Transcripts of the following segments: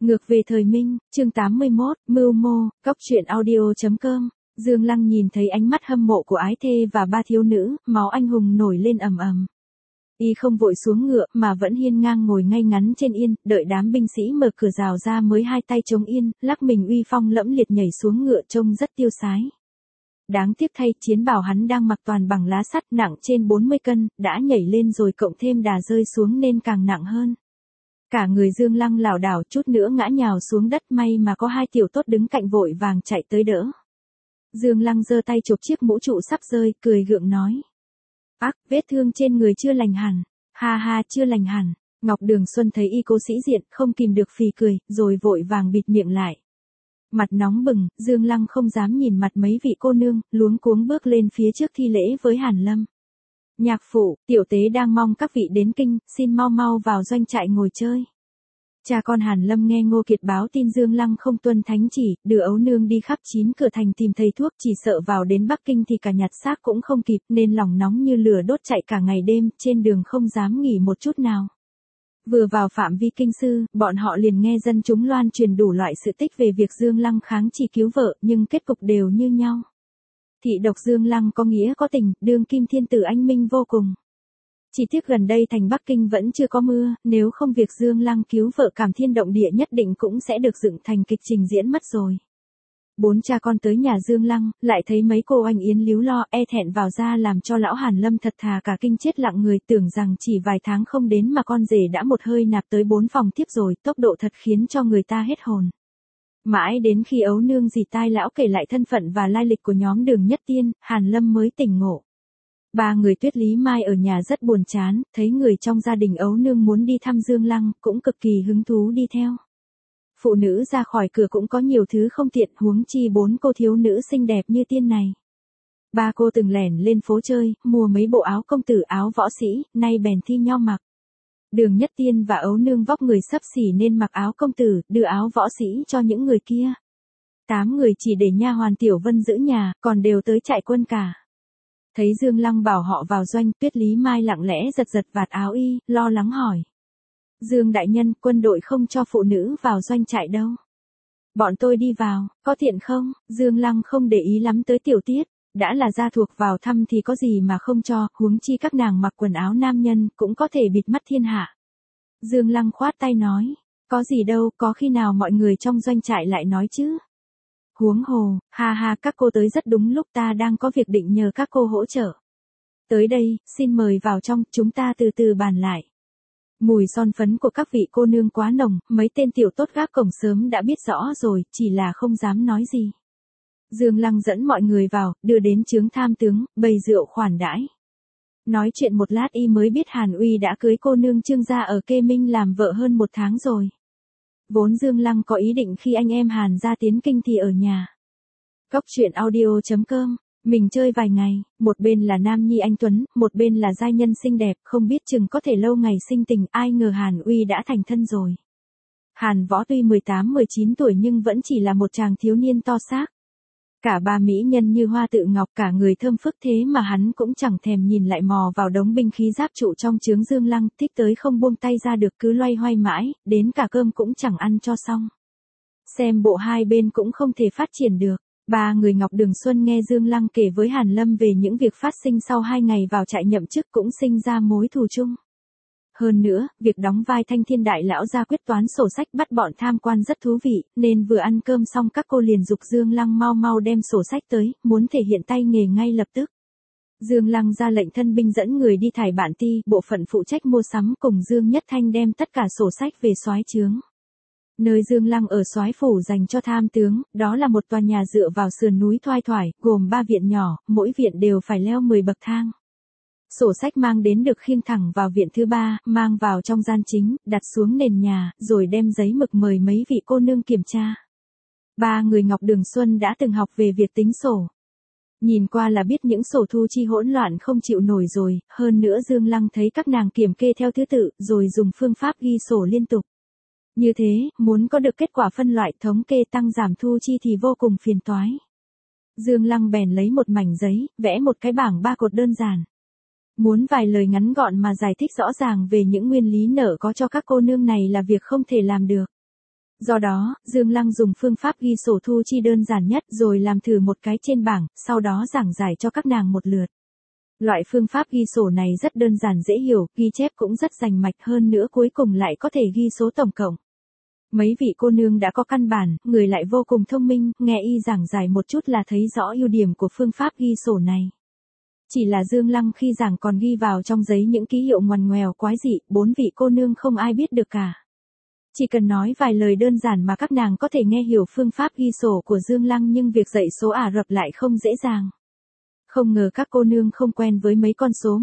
Ngược về thời Minh, chương 81, mưu mô, góc truyện audio.com. Dương Lăng nhìn thấy ánh mắt hâm mộ của ái thê và ba thiếu nữ, máu anh hùng nổi lên ầm ầm. Y không vội xuống ngựa mà vẫn hiên ngang ngồi ngay ngắn trên yên, đợi đám binh sĩ mở cửa rào ra mới hai tay chống yên, lắc mình uy phong lẫm liệt nhảy xuống ngựa trông rất tiêu sái. Đáng tiếc thay, chiến bào hắn đang mặc toàn bằng lá sắt nặng trên 40 cân, đã nhảy lên rồi cộng thêm đà rơi xuống nên càng nặng hơn. Cả người Dương Lăng lảo đảo chút nữa ngã nhào xuống đất, may mà có hai tiểu tốt đứng cạnh vội vàng chạy tới đỡ. Dương Lăng giơ tay chụp chiếc mũ trụ sắp rơi, cười gượng nói. Ác, vết thương trên người chưa lành hẳn. Ha ha, chưa lành hẳn. Ngọc Đường Xuân thấy y cố sĩ diện, không kìm được phì cười, rồi vội vàng bịt miệng lại. Mặt nóng bừng, Dương Lăng không dám nhìn mặt mấy vị cô nương, luống cuống bước lên phía trước thi lễ với Hàn Lâm. Nhạc phụ, tiểu tế đang mong các vị đến kinh, xin mau mau vào doanh trại ngồi chơi. Cha con Hàn Lâm nghe Ngô Kiệt báo tin Dương Lăng không tuân thánh chỉ, đưa ấu nương đi khắp 9 cửa thành tìm thầy thuốc, chỉ sợ vào đến Bắc Kinh thì cả nhặt xác cũng không kịp, nên lòng nóng như lửa đốt chạy cả ngày đêm, trên đường không dám nghỉ một chút nào. Vừa vào phạm vi kinh sư, bọn họ liền nghe dân chúng loan truyền đủ loại sự tích về việc Dương Lăng kháng chỉ cứu vợ, nhưng kết cục đều như nhau. Thị độc Dương Lăng có nghĩa có tình, đương kim thiên tử anh minh vô cùng. Chỉ tiếc gần đây thành Bắc Kinh vẫn chưa có mưa, nếu không việc Dương Lăng cứu vợ cảm thiên động địa nhất định cũng sẽ được dựng thành kịch trình diễn mất rồi. Bốn cha con tới nhà Dương Lăng, lại thấy mấy cô anh yến líu lo e thẹn vào ra làm cho lão Hàn Lâm thật thà cả kinh chết lặng người, tưởng rằng chỉ vài tháng không đến mà con rể đã một hơi nạp tới 4 phòng tiếp rồi, tốc độ thật khiến cho người ta hết hồn. Mãi đến khi ấu nương dì tai lão kể lại thân phận và lai lịch của nhóm Đường Nhất Tiên, Hàn Lâm mới tỉnh ngộ. Ba người Tuyết Lý Mai ở nhà rất buồn chán, thấy người trong gia đình ấu nương muốn đi thăm Dương Lăng, cũng cực kỳ hứng thú đi theo. Phụ nữ ra khỏi cửa cũng có nhiều thứ không tiện, huống chi 4 cô thiếu nữ xinh đẹp như tiên này. Ba cô từng lẻn lên phố chơi, mua mấy bộ áo công tử áo võ sĩ, nay bèn thi nhau mặc. Đường Nhất Tiên và ấu nương vóc người xấp xỉ nên mặc áo công tử, đưa áo võ sĩ cho những người kia. 8 người chỉ để nha hoàn Tiểu Vân giữ nhà, còn đều tới trại quân cả. Thấy Dương Lăng bảo họ vào doanh, Tuyết Lý Mai lặng lẽ giật giật vạt áo y, lo lắng hỏi. Dương đại nhân, quân đội không cho phụ nữ vào doanh trại đâu. Bọn tôi đi vào, có tiện không? Dương Lăng không để ý lắm tới tiểu tiết, đã là gia thuộc vào thăm thì có gì mà không cho, huống chi các nàng mặc quần áo nam nhân, cũng có thể bịt mắt thiên hạ. Dương Lăng khoát tay nói, có gì đâu, có khi nào mọi người trong doanh trại lại nói chứ? Huống hồ, ha ha, các cô tới rất đúng lúc, ta đang có việc định nhờ các cô hỗ trợ. Tới đây, xin mời vào trong, chúng ta từ từ bàn lại. Mùi son phấn của các vị cô nương quá nồng, mấy tên tiểu tốt gác cổng sớm đã biết rõ rồi, chỉ là không dám nói gì. Dương Lăng dẫn mọi người vào, đưa đến chướng tham tướng, bày rượu khoản đãi. Nói chuyện một lát y mới biết Hàn Uy đã cưới cô nương Trương gia ở Kê Minh làm vợ hơn 1 tháng rồi. Vốn Dương Lăng có ý định khi anh em Hàn gia tiến kinh thì ở nhà. Góc truyện audio.com, mình chơi vài ngày, một bên là nam nhi anh tuấn, một bên là giai nhân xinh đẹp, không biết chừng có thể lâu ngày sinh tình, ai ngờ Hàn Uy đã thành thân rồi. Hàn Võ tuy 18-19 tuổi nhưng vẫn chỉ là một chàng thiếu niên to xác. Cả ba mỹ nhân như hoa tự ngọc, cả người thơm phức, thế mà hắn cũng chẳng thèm nhìn lại mò vào đống binh khí giáp trụ trong chướng Dương Lăng, thích tới không buông tay ra được, cứ loay hoay mãi, đến cả cơm cũng chẳng ăn cho xong. Xem bộ hai bên cũng không thể phát triển được. Ba người Ngọc Đường Xuân nghe Dương Lăng kể với Hàn Lâm về những việc phát sinh sau 2 ngày vào trại nhậm chức cũng sinh ra mối thù chung. Hơn nữa, việc đóng vai Thanh Thiên đại lão ra quyết toán sổ sách bắt bọn tham quan rất thú vị, nên vừa ăn cơm xong các cô liền giục Dương Lăng mau mau đem sổ sách tới, muốn thể hiện tay nghề ngay lập tức. Dương Lăng ra lệnh thân binh dẫn người đi thải bản ti, bộ phận phụ trách mua sắm cùng Dương Nhất Thanh đem tất cả sổ sách về soái trướng. Nơi Dương Lăng ở soái phủ dành cho tham tướng, đó là một tòa nhà dựa vào sườn núi thoai thoải, gồm 3 viện nhỏ, mỗi viện đều phải leo 10 bậc thang. Sổ sách mang đến được khiêng thẳng vào viện thứ 3, mang vào trong gian chính, đặt xuống nền nhà, rồi đem giấy mực mời mấy vị cô nương kiểm tra. Ba người Ngọc Đường Xuân đã từng học về việc tính sổ. Nhìn qua là biết những sổ thu chi hỗn loạn không chịu nổi rồi, hơn nữa Dương Lăng thấy các nàng kiểm kê theo thứ tự, rồi dùng phương pháp ghi sổ liên tục. Như thế, muốn có được kết quả phân loại thống kê tăng giảm thu chi thì vô cùng phiền toái. Dương Lăng bèn lấy một mảnh giấy, vẽ một cái bảng 3 cột đơn giản. Muốn vài lời ngắn gọn mà giải thích rõ ràng về những nguyên lý nợ có cho các cô nương này là việc không thể làm được. Do đó, Dương Lăng dùng phương pháp ghi sổ thu chi đơn giản nhất rồi làm thử một cái trên bảng, sau đó giảng giải cho các nàng một lượt. Loại phương pháp ghi sổ này rất đơn giản dễ hiểu, ghi chép cũng rất rành mạch hơn nữa cuối cùng lại có thể ghi số tổng cộng. Mấy vị cô nương đã có căn bản, người lại vô cùng thông minh, nghe y giảng giải một chút là thấy rõ ưu điểm của phương pháp ghi sổ này. Chỉ là Dương Lăng khi giảng còn ghi vào trong giấy những ký hiệu ngoằn ngoèo quái dị, 4 vị cô nương không ai biết được cả. Chỉ cần nói vài lời đơn giản mà các nàng có thể nghe hiểu phương pháp ghi sổ của Dương Lăng, nhưng việc dạy số Ả Rập lại không dễ dàng. Không ngờ các cô nương không quen với mấy con số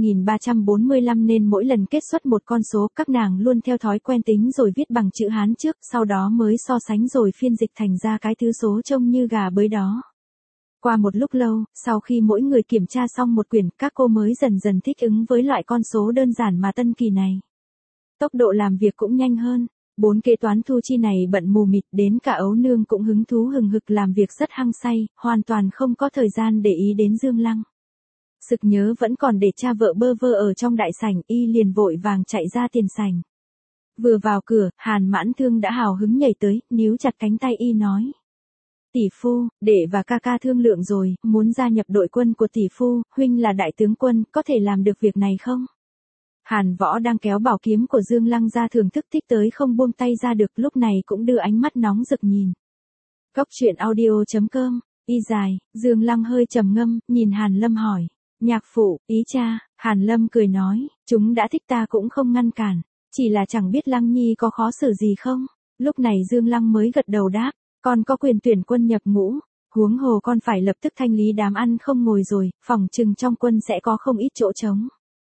12.345 nên mỗi lần kết xuất một con số các nàng luôn theo thói quen tính rồi viết bằng chữ Hán trước, sau đó mới so sánh rồi phiên dịch thành ra cái thứ số trông như gà bới đó. Qua một lúc lâu, sau khi mỗi người kiểm tra xong một quyển, các cô mới dần dần thích ứng với loại con số đơn giản mà tân kỳ này. Tốc độ làm việc cũng nhanh hơn. 4 kế toán thu chi này bận mù mịt, đến cả Ấu Nương cũng hứng thú hừng hực làm việc rất hăng say, hoàn toàn không có thời gian để ý đến Dương Lăng. Sực nhớ vẫn còn để cha vợ bơ vơ ở trong đại sảnh, y liền vội vàng chạy ra tiền sảnh. Vừa vào cửa, Hàn Mãn Thương đã hào hứng nhảy tới, níu chặt cánh tay y nói. Tỷ phu, đệ và ca ca thương lượng rồi, muốn gia nhập đội quân của tỷ phu, huynh là đại tướng quân, có thể làm được việc này không? Hàn Võ đang kéo bảo kiếm của Dương Lăng ra thưởng thức thích tới không buông tay ra được, lúc này cũng đưa ánh mắt nóng rực nhìn. Cốc truyện audio.com, y dài, Dương Lăng hơi trầm ngâm, nhìn Hàn Lâm hỏi. Nhạc phụ, ý cha, Hàn Lâm cười nói, chúng đã thích ta cũng không ngăn cản, chỉ là chẳng biết Lăng Nhi có khó xử gì không? Lúc này Dương Lăng mới gật đầu đáp, con có quyền tuyển quân nhập ngũ, huống hồ con phải lập tức thanh lý đám ăn không ngồi rồi, phòng chừng trong quân sẽ có không ít chỗ trống.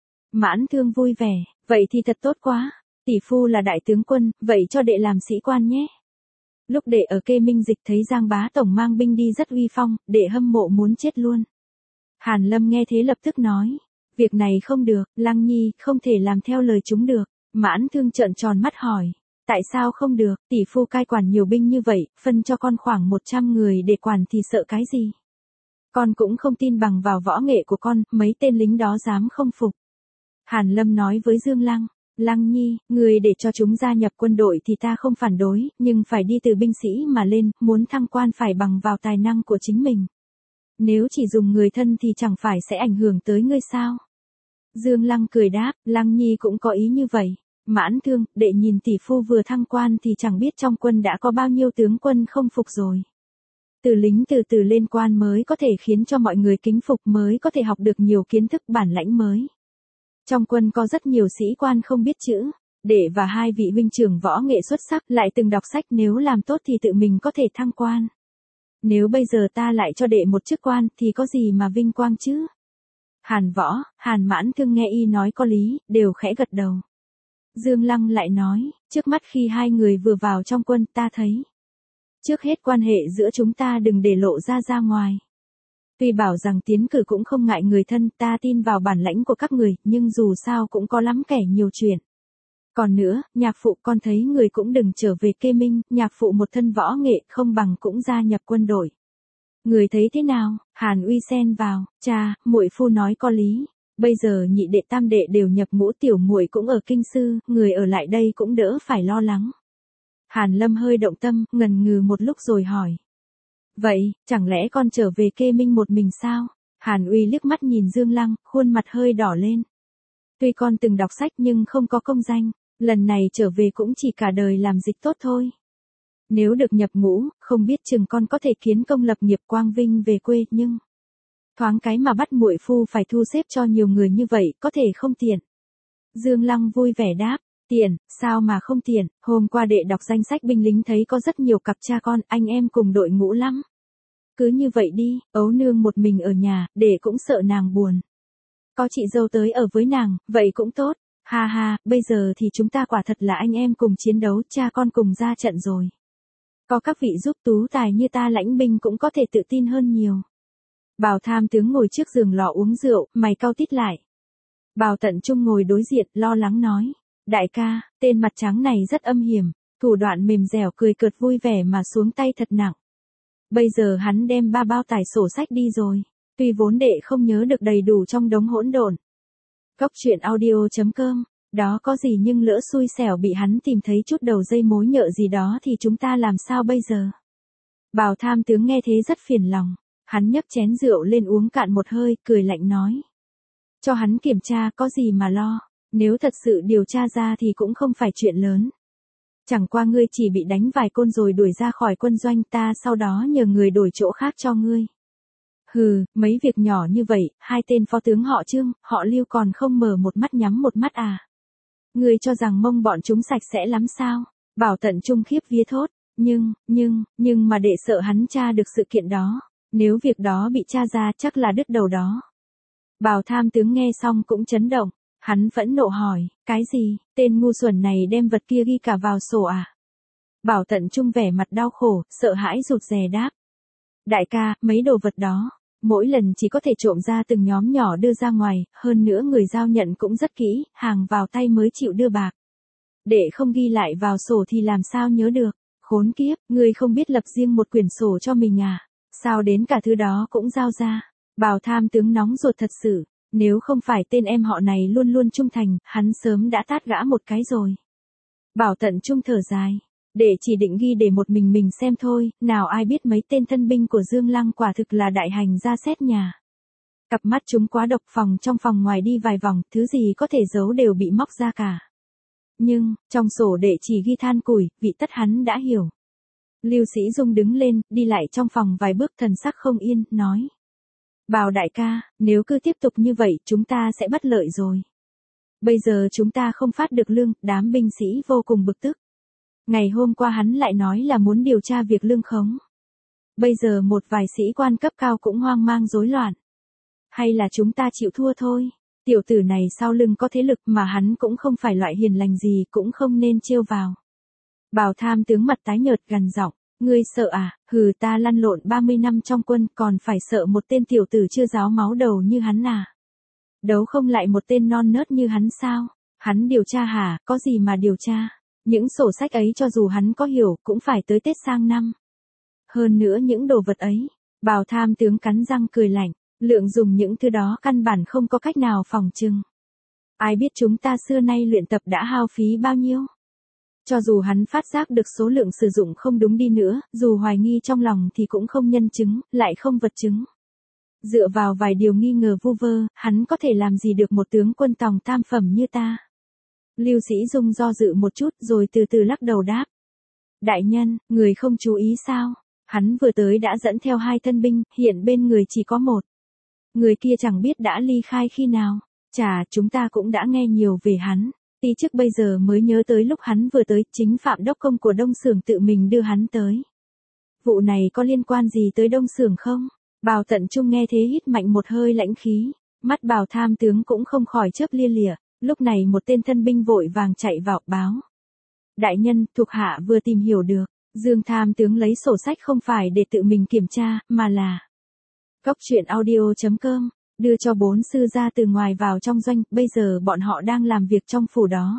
Mãn Thương vui vẻ, vậy thì thật tốt quá, tỷ phu là đại tướng quân, vậy cho đệ làm sĩ quan nhé. Lúc đệ ở Kê Minh Dịch thấy Giang bá tổng mang binh đi rất uy phong, đệ hâm mộ muốn chết luôn. Hàn Lâm nghe thế lập tức nói, việc này không được, Lăng Nhi không thể làm theo lời chúng được. Mãn Thương trợn tròn mắt hỏi, tại sao không được, tỷ phu cai quản nhiều binh như vậy, phân cho con khoảng 100 người để quản thì sợ cái gì? Con cũng không tin bằng vào võ nghệ của con, mấy tên lính đó dám không phục. Hàn Lâm nói với Dương Lăng, Lăng Nhi, người để cho chúng gia nhập quân đội thì ta không phản đối, nhưng phải đi từ binh sĩ mà lên, muốn thăng quan phải bằng vào tài năng của chính mình. Nếu chỉ dùng người thân thì chẳng phải sẽ ảnh hưởng tới ngươi sao? Dương Lăng cười đáp, Lăng Nhi cũng có ý như vậy. Mãn Thương, đệ nhìn tỷ phu vừa thăng quan thì chẳng biết trong quân đã có bao nhiêu tướng quân không phục rồi. Từ lính từ từ lên quan mới có thể khiến cho mọi người kính phục, mới có thể học được nhiều kiến thức bản lãnh mới. Trong quân có rất nhiều sĩ quan không biết chữ, đệ và 2 vị huynh trưởng võ nghệ xuất sắc lại từng đọc sách, nếu làm tốt thì tự mình có thể thăng quan. Nếu bây giờ ta lại cho đệ một chức quan thì có gì mà vinh quang chứ? Hàn Võ, Hàn Mãn Thương nghe y nói có lý, đều khẽ gật đầu. Dương Lăng lại nói, trước mắt khi 2 người vừa vào trong quân ta thấy. Trước hết quan hệ giữa chúng ta đừng để lộ ra ngoài. Tuy bảo rằng tiến cử cũng không ngại người thân, ta tin vào bản lãnh của các người, nhưng dù sao cũng có lắm kẻ nhiều chuyện. Còn nữa, nhạc phụ con thấy người cũng đừng trở về Kê Minh, nhạc phụ một thân võ nghệ không bằng cũng gia nhập quân đội. Người thấy thế nào? Hàn Uy xen vào, cha, muội phu nói có lý. Bây giờ nhị đệ tam đệ đều nhập ngũ, tiểu muội cũng ở kinh sư, người ở lại đây cũng đỡ phải lo lắng. Hàn Lâm hơi động tâm, ngần ngừ một lúc rồi hỏi. Vậy, chẳng lẽ con trở về Kê Minh một mình sao? Hàn Uy liếc mắt nhìn Dương Lăng, khuôn mặt hơi đỏ lên. Tuy con từng đọc sách nhưng không có công danh, lần này trở về cũng chỉ cả đời làm dịch tốt thôi. Nếu được nhập ngũ, không biết chừng con có thể kiến công lập nghiệp quang vinh về quê, nhưng thoáng cái mà bắt muội phu phải thu xếp cho nhiều người như vậy, có thể không tiện. Dương Lăng vui vẻ đáp, tiện, sao mà không tiện, hôm qua đệ đọc danh sách binh lính thấy có rất nhiều cặp cha con, anh em cùng đội ngũ lắm. Cứ như vậy đi, Ấu Nương một mình ở nhà, đệ cũng sợ nàng buồn. Có chị dâu tới ở với nàng, vậy cũng tốt. Ha ha, bây giờ thì chúng ta quả thật là anh em cùng chiến đấu, cha con cùng ra trận rồi. Có các vị giúp tú tài như ta lãnh binh cũng có thể tự tin hơn nhiều. Bào Tham tướng ngồi trước giường lò uống rượu, mày cau tít lại. Bào Tận Trung ngồi đối diện, lo lắng nói. Đại ca, tên mặt trắng này rất âm hiểm, thủ đoạn mềm dẻo, cười cợt vui vẻ mà xuống tay thật nặng. Bây giờ hắn đem 3 bao tải sổ sách đi rồi, tuy vốn đệ không nhớ được đầy đủ trong đống hỗn độn. Cốc truyện audio.com Đó có gì nhưng lỡ xui xẻo bị hắn tìm thấy chút đầu dây mối nhợ gì đó thì chúng ta làm sao bây giờ? Bào tham tướng nghe thế rất phiền lòng. Hắn nhấc chén rượu lên uống cạn một hơi, cười lạnh nói. Cho hắn kiểm tra có gì mà lo. Nếu thật sự điều tra ra thì cũng không phải chuyện lớn. Chẳng qua ngươi chỉ bị đánh vài côn rồi đuổi ra khỏi quân doanh, ta sau đó nhờ người đổi chỗ khác cho ngươi. Hừ, mấy việc nhỏ như vậy, hai tên phó tướng họ Trương, họ Lưu còn không mở một mắt nhắm một mắt à? Ngươi cho rằng mông bọn chúng sạch sẽ lắm sao? Bảo Tận Trung khiếp vía thốt, nhưng mà để sợ hắn tra được sự kiện đó, nếu việc đó bị tra ra chắc là đứt đầu đó. Bào tham tướng nghe xong cũng chấn động, hắn phẫn nộ hỏi, cái gì, tên ngu xuẩn này đem vật kia ghi cả vào sổ à? Bảo Tận Trung vẻ mặt đau khổ, sợ hãi rụt rè đáp. Đại ca, mấy đồ vật đó, mỗi lần chỉ có thể trộm ra từng nhóm nhỏ đưa ra ngoài, hơn nữa người giao nhận cũng rất kỹ, hàng vào tay mới chịu đưa bạc. Để không ghi lại vào sổ thì làm sao nhớ được, khốn kiếp, ngươi không biết lập riêng một quyển sổ cho mình à, sao đến cả thứ đó cũng giao ra. Bào tham tướng nóng ruột thật sự, nếu không phải tên em họ này luôn luôn trung thành, hắn sớm đã tát gã một cái rồi. Bảo Tận Trung thở dài. Để chỉ định ghi để một mình xem thôi, nào ai biết mấy tên thân binh của Dương Lăng quả thực là đại hành ra xét nhà. Cặp mắt chúng quá độc, phòng trong phòng ngoài đi vài vòng, thứ gì có thể giấu đều bị móc ra cả. Nhưng, trong sổ đệ chỉ ghi than củi, vị tất hắn đã hiểu. Lưu Sĩ Dung đứng lên, đi lại trong phòng vài bước thần sắc không yên, nói. Bào đại ca, nếu cứ tiếp tục như vậy chúng ta sẽ bất lợi rồi. Bây giờ chúng ta không phát được lương, đám binh sĩ vô cùng bực tức. Ngày hôm qua hắn lại nói là muốn điều tra việc lương khống. Bây giờ một vài sĩ quan cấp cao cũng hoang mang rối loạn. Hay là chúng ta chịu thua thôi. Tiểu tử này sau lưng có thế lực mà hắn cũng không phải loại hiền lành gì, cũng không nên trêu vào. Bào tham tướng mặt tái nhợt gằn giọng, ngươi sợ à, hừ, ta lăn lộn 30 năm trong quân còn phải sợ một tên tiểu tử chưa ráo máu đầu như hắn à. Đấu không lại một tên non nớt như hắn sao? Hắn điều tra hả, có gì mà điều tra? Những sổ sách ấy cho dù hắn có hiểu cũng phải tới Tết sang năm. Hơn nữa những đồ vật ấy, Bào tham tướng cắn răng cười lạnh, lượng dùng những thứ đó căn bản không có cách nào phòng trừng. Ai biết chúng ta xưa nay luyện tập đã hao phí bao nhiêu? Cho dù hắn phát giác được số lượng sử dụng không đúng đi nữa, dù hoài nghi trong lòng thì cũng không nhân chứng, lại không vật chứng. Dựa vào vài điều nghi ngờ vu vơ, hắn có thể làm gì được một tướng quân tòng tam phẩm như ta? Lưu Sĩ Dung do dự một chút rồi từ từ lắc đầu đáp. Đại nhân, người không chú ý sao? Hắn vừa tới đã dẫn theo 2 thân binh, hiện bên người chỉ có 1. Người kia chẳng biết đã ly khai khi nào. Chà, chúng ta cũng đã nghe nhiều về hắn. Tí trước bây giờ mới nhớ tới lúc hắn vừa tới, chính Phạm Đốc Công của Đông Xưởng tự mình đưa hắn tới. Vụ này có liên quan gì tới Đông Xưởng không? Bào Tận Trung nghe thế hít mạnh một hơi lãnh khí. Mắt Bào tham tướng cũng không khỏi chớp lia lịa. Lúc này một tên thân binh vội vàng chạy vào, báo. Đại nhân, thuộc hạ vừa tìm hiểu được, Dương tham tướng lấy sổ sách không phải để tự mình kiểm tra, mà là Goctruyện.audio.com, đưa cho 4 sư gia từ ngoài vào trong doanh, bây giờ bọn họ đang làm việc trong phủ đó.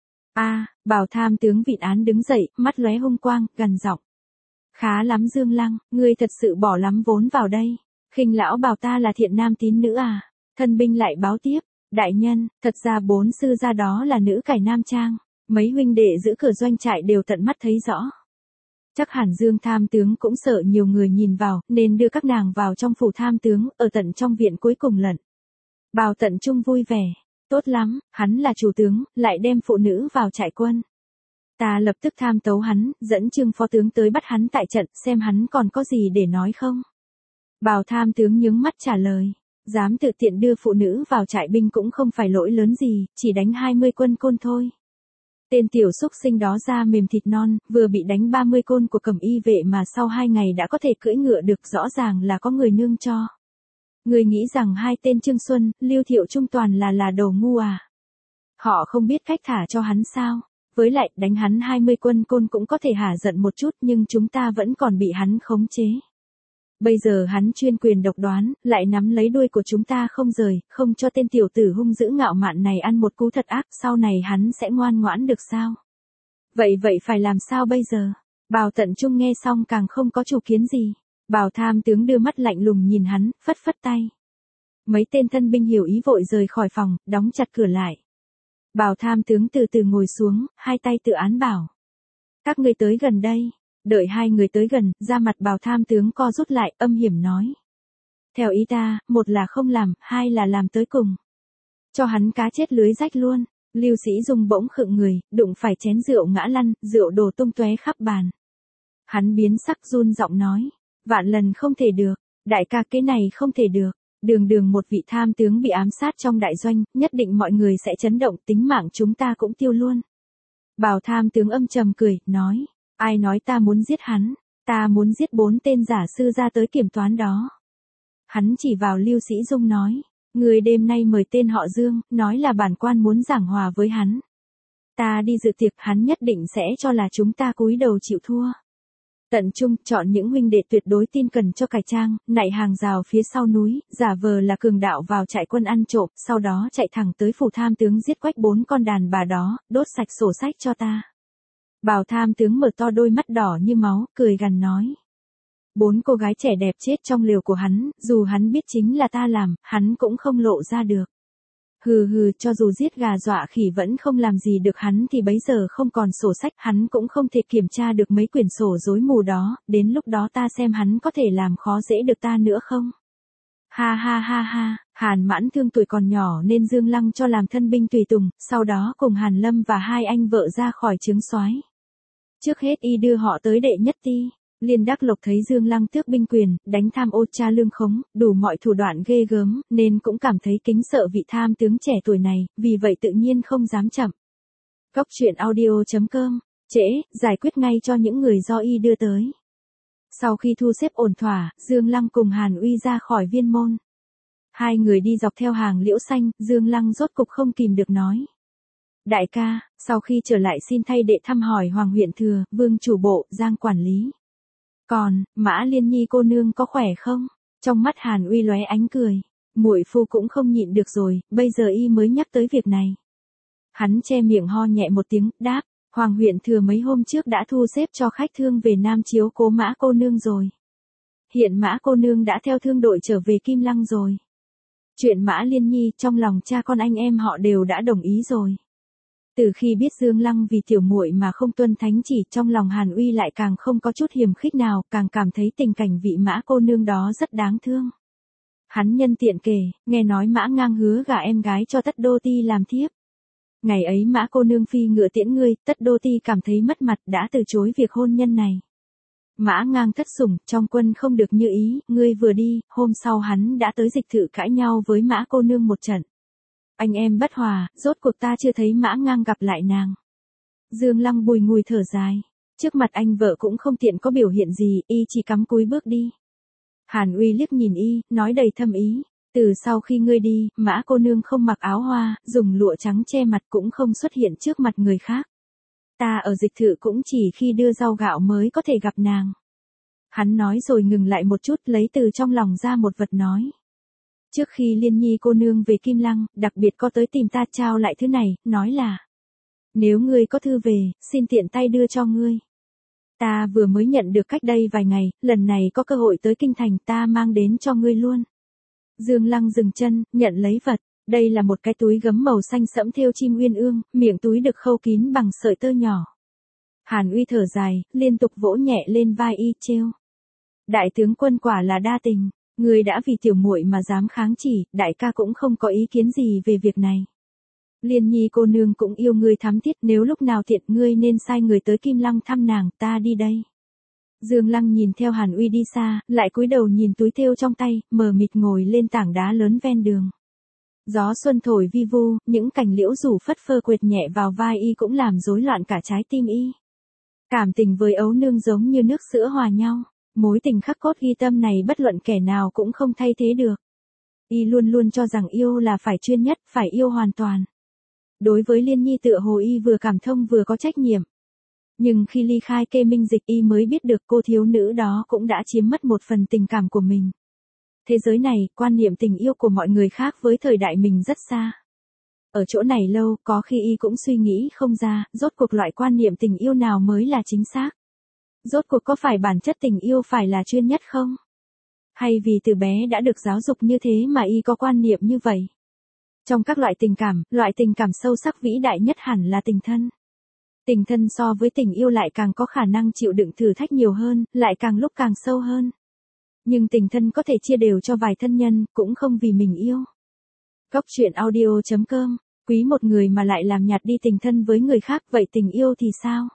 Bào tham tướng vịn án đứng dậy, mắt lóe hung quang, gằn giọng. Khá lắm Dương Lăng, ngươi thật sự bỏ lắm vốn vào đây. Khinh lão bảo ta là thiện nam tín nữ à? Thân binh lại báo tiếp. Đại nhân, thật ra 4 sư gia đó là nữ cải nam trang, mấy huynh đệ giữ cửa doanh trại đều tận mắt thấy rõ. Chắc hẳn Dương tham tướng cũng sợ nhiều người nhìn vào, nên đưa các nàng vào trong phủ tham tướng, ở tận trong viện cuối cùng lận. Bào Tận Trung vui vẻ, tốt lắm, hắn là chủ tướng, lại đem phụ nữ vào trại quân. Ta lập tức tham tấu hắn, dẫn Trương phó tướng tới bắt hắn tại trận, xem hắn còn có gì để nói không. Bào tham tướng nhướng mắt trả lời. Dám tự tiện đưa phụ nữ vào trại binh cũng không phải lỗi lớn gì, chỉ đánh 20 quân côn thôi. Tên tiểu xúc sinh đó da mềm thịt non, vừa bị đánh 30 côn của Cẩm Y vệ mà sau 2 ngày đã có thể cưỡi ngựa được, rõ ràng là có người nương cho. Người nghĩ rằng 2 tên Trương Xuân, Lưu Thiệu Trung toàn là đồ ngu à? Họ không biết cách thả cho hắn sao? Với lại, đánh hắn 20 quân côn cũng có thể hả giận một chút, nhưng chúng ta vẫn còn bị hắn khống chế. Bây giờ hắn chuyên quyền độc đoán, lại nắm lấy đuôi của chúng ta không rời, không cho tên tiểu tử hung dữ ngạo mạn này ăn một cú thật ác, sau này hắn sẽ ngoan ngoãn được sao? Vậy phải làm sao bây giờ? Bào Tận Trung nghe xong càng không có chủ kiến gì. Bào tham tướng đưa mắt lạnh lùng nhìn hắn, phất phất tay. Mấy tên thân binh hiểu ý vội rời khỏi phòng, đóng chặt cửa lại. Bào tham tướng từ từ ngồi xuống, hai tay tự án bảo. Các ngươi tới gần đây. Đợi hai người tới gần, da mặt bào tham tướng co rút lại, âm hiểm nói. Theo ý ta, một là không làm, hai là làm tới cùng. Cho hắn cá chết lưới rách luôn. Lưu Sĩ Dung bỗng khựng người, đụng phải chén rượu ngã lăn, rượu đổ tung tóe khắp bàn. Hắn biến sắc run giọng nói. Vạn lần không thể được. Đại ca cái này không thể được. Đường đường một vị tham tướng bị ám sát trong đại doanh, nhất định mọi người sẽ chấn động, tính mạng chúng ta cũng tiêu luôn. Bào tham tướng âm trầm cười, nói. Ai nói ta muốn giết hắn? Ta muốn giết 4 tên giả sư ra tới kiểm toán đó. Hắn chỉ vào Lưu Sĩ Dung nói. Người đêm nay mời tên họ Dương, nói là bản quan muốn giảng hòa với hắn. Ta đi dự tiệc, hắn nhất định sẽ cho là chúng ta cúi đầu chịu thua. Tận trung, chọn những huynh đệ tuyệt đối tin cần cho cải trang, nạy hàng rào phía sau núi, giả vờ là cường đạo vào trại quân ăn trộm, sau đó chạy thẳng tới phủ tham tướng giết quách 4 con đàn bà đó, đốt sạch sổ sách cho ta. Bào tham tướng mở to đôi mắt đỏ như máu, cười gằn nói. 4 cô gái trẻ đẹp chết trong lều của hắn, dù hắn biết chính là ta làm, hắn cũng không lộ ra được. Hừ hừ, cho dù giết gà dọa khỉ vẫn không làm gì được hắn thì bấy giờ không còn sổ sách, hắn cũng không thể kiểm tra được mấy quyển sổ rối mù đó, đến lúc đó ta xem hắn có thể làm khó dễ được ta nữa không. Ha ha ha ha, Hàn Mãn Thương tuổi còn nhỏ nên Dương Lăng cho làm thân binh tùy tùng, sau đó cùng Hàn Lâm và hai anh vợ ra khỏi trướng soái. Trước hết y đưa họ tới đệ nhất ti. Liên Đắc Lộc thấy Dương Lăng tước binh quyền, đánh tham ô tra lương khống, đủ mọi thủ đoạn ghê gớm, nên cũng cảm thấy kính sợ vị tham tướng trẻ tuổi này, vì vậy tự nhiên không dám chậm. Cốc truyện audio.com, trễ, giải quyết ngay cho những người do y đưa tới. Sau khi thu xếp ổn thỏa, Dương Lăng cùng Hàn Uy ra khỏi viên môn. Hai người đi dọc theo hàng liễu xanh, Dương Lăng rốt cục không kìm được nói. Đại ca, sau khi trở lại xin thay đệ thăm hỏi Hoàng huyện thừa, Vương chủ bộ, Giang quản lý. Còn, Mã Liên Nhi cô nương có khỏe không? Trong mắt Hàn Uy lóe ánh cười. Muội phu cũng không nhịn được rồi, bây giờ y mới nhắc tới việc này. Hắn che miệng ho nhẹ một tiếng, đáp, Hoàng huyện thừa mấy hôm trước đã thu xếp cho khách thương về Nam chiếu cố Mã cô nương rồi. Hiện Mã cô nương đã theo thương đội trở về Kim Lăng rồi. Chuyện Mã Liên Nhi trong lòng cha con anh em họ đều đã đồng ý rồi. Từ khi biết Dương Lăng vì tiểu muội mà không tuân thánh chỉ, trong lòng Hàn Uy lại càng không có chút hiềm khích nào, càng cảm thấy tình cảnh vị Mã cô nương đó rất đáng thương. Hắn nhân tiện kể, nghe nói Mã Ngang hứa gả em gái cho Tất Đô Ti làm thiếp. Ngày ấy Mã cô nương phi ngựa tiễn ngươi, Tất Đô Ti cảm thấy mất mặt đã từ chối việc hôn nhân này. Mã Ngang thất sủng, trong quân không được như ý, ngươi vừa đi, hôm sau hắn đã tới dịch thự cãi nhau với Mã cô nương một trận. Anh em bất hòa, rốt cuộc ta chưa thấy Mã Ngang gặp lại nàng. Dương Lăng bùi ngùi thở dài. Trước mặt anh vợ cũng không tiện có biểu hiện gì, y chỉ cắm cúi bước đi. Hàn Uy liếc nhìn y, nói đầy thâm ý. Từ sau khi ngươi đi, Mã cô nương không mặc áo hoa, dùng lụa trắng che mặt cũng không xuất hiện trước mặt người khác. Ta ở dịch thự cũng chỉ khi đưa rau gạo mới có thể gặp nàng. Hắn nói rồi ngừng lại một chút, lấy từ trong lòng ra một vật nói. Trước khi Liên Nhi cô nương về Kim Lăng, đặc biệt có tới tìm ta trao lại thứ này, nói là. Nếu ngươi có thư về, xin tiện tay đưa cho ngươi. Ta vừa mới nhận được cách đây vài ngày, lần này có cơ hội tới kinh thành ta mang đến cho ngươi luôn. Dương Lăng dừng chân, nhận lấy vật. Đây là một cái túi gấm màu xanh sẫm thêu chim uyên ương, miệng túi được khâu kín bằng sợi tơ nhỏ. Hàn Uy thở dài, liên tục vỗ nhẹ lên vai y trêu. Đại tướng quân quả là đa tình. Ngươi đã vì tiểu muội mà dám kháng chỉ, đại ca cũng không có ý kiến gì về việc này. Liên Nhi cô nương cũng yêu ngươi thắm thiết, nếu lúc nào tiện ngươi nên sai người tới Kim Lăng thăm nàng, ta đi đây. Dương Lăng nhìn theo Hàn Uy đi xa, lại cúi đầu nhìn túi thêu trong tay, mờ mịt ngồi lên tảng đá lớn ven đường. Gió xuân thổi vi vu, những cành liễu rủ phất phơ quệt nhẹ vào vai y cũng làm rối loạn cả trái tim y. Cảm tình với ấu nương giống như nước sữa hòa nhau. Mối tình khắc cốt ghi tâm này bất luận kẻ nào cũng không thay thế được. Y luôn luôn cho rằng yêu là phải chuyên nhất, phải yêu hoàn toàn. Đối với Liên Nhi tựa hồ y vừa cảm thông vừa có trách nhiệm. Nhưng khi ly khai Kê Minh Dịch y mới biết được cô thiếu nữ đó cũng đã chiếm mất một phần tình cảm của mình. Thế giới này, quan niệm tình yêu của mọi người khác với thời đại mình rất xa. Ở chỗ này lâu, có khi y cũng suy nghĩ không ra, rốt cuộc loại quan niệm tình yêu nào mới là chính xác. Rốt cuộc có phải bản chất tình yêu phải là chuyên nhất không? Hay vì từ bé đã được giáo dục như thế mà y có quan niệm như vậy? Trong các loại tình cảm sâu sắc vĩ đại nhất hẳn là tình thân. Tình thân so với tình yêu lại càng có khả năng chịu đựng thử thách nhiều hơn, lại càng lúc càng sâu hơn. Nhưng tình thân có thể chia đều cho vài thân nhân, cũng không vì mình yêu. Góc truyện audio.com, quý một người mà lại làm nhạt đi tình thân với người khác, vậy tình yêu thì sao?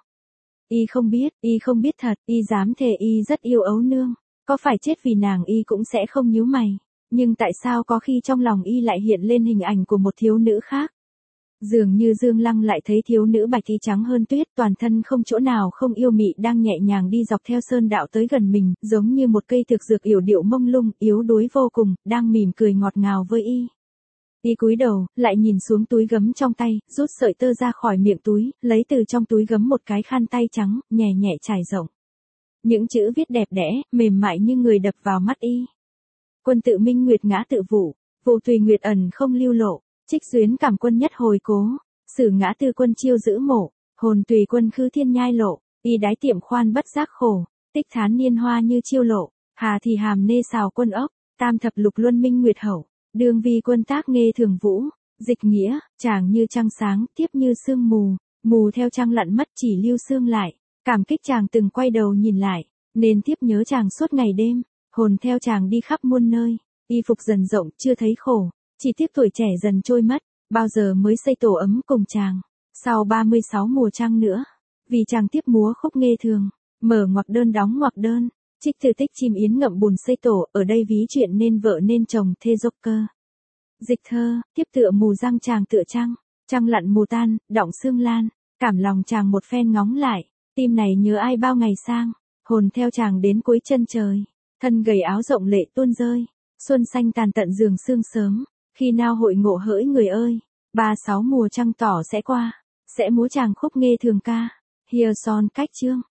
Y không biết thật, y dám thề y rất yêu ấu nương. Có phải chết vì nàng y cũng sẽ không nhíu mày. Nhưng tại sao có khi trong lòng y lại hiện lên hình ảnh của một thiếu nữ khác? Dường như Dương Lăng lại thấy thiếu nữ bạch y trắng hơn tuyết, toàn thân không chỗ nào không yêu mị, đang nhẹ nhàng đi dọc theo sơn đạo tới gần mình, giống như một cây thực dược yểu điệu mông lung, yếu đuối vô cùng, đang mỉm cười ngọt ngào với y. Y cúi đầu, lại nhìn xuống túi gấm trong tay, rút sợi tơ ra khỏi miệng túi, lấy từ trong túi gấm một cái khăn tay trắng, nhẹ nhẹ trải rộng. Những chữ viết đẹp đẽ, mềm mại như người đập vào mắt y. Quân tự minh nguyệt ngã tự vụ, vụ tùy nguyệt ẩn không lưu lộ, trích duyến cảm quân nhất hồi cố, sử ngã tư quân chiêu giữ mộ, hồn tùy quân khư thiên nhai lộ, y đái tiệm khoan bất giác khổ, tích thán niên hoa như chiêu lộ, hà thì hàm nê xào quân ốc, tam thập lục luân minh nguyệt hậu, đương vi quân tác nghê thường vũ, dịch nghĩa, chàng như trăng sáng, tiếp như sương mù, mù theo trăng lặn mất chỉ lưu sương lại, cảm kích chàng từng quay đầu nhìn lại, nên tiếp nhớ chàng suốt ngày đêm, hồn theo chàng đi khắp muôn nơi, y phục dần rộng chưa thấy khổ, chỉ tiếc tuổi trẻ dần trôi mất, bao giờ mới xây tổ ấm cùng chàng, sau 36 mùa trăng nữa, vì chàng tiếp múa khúc nghê thường, mở ngoặc đơn đóng ngoặc đơn, trích từ tích chim yến ngậm bùn xây tổ, ở đây ví chuyện nên vợ nên chồng thê dốc cơ. Dịch thơ, tiếp tựa mù răng chàng tựa trăng lặn mù tan, đọng sương lan, cảm lòng chàng một phen ngóng lại, tim này nhớ ai bao ngày sang, hồn theo chàng đến cuối chân trời, thân gầy áo rộng lệ tuôn rơi, xuân xanh tàn tận giường sương sớm, khi nào hội ngộ hỡi người ơi, 36 mùa trăng tỏ sẽ qua, sẽ múa chàng khúc nghê thường ca, Hia son cách chương.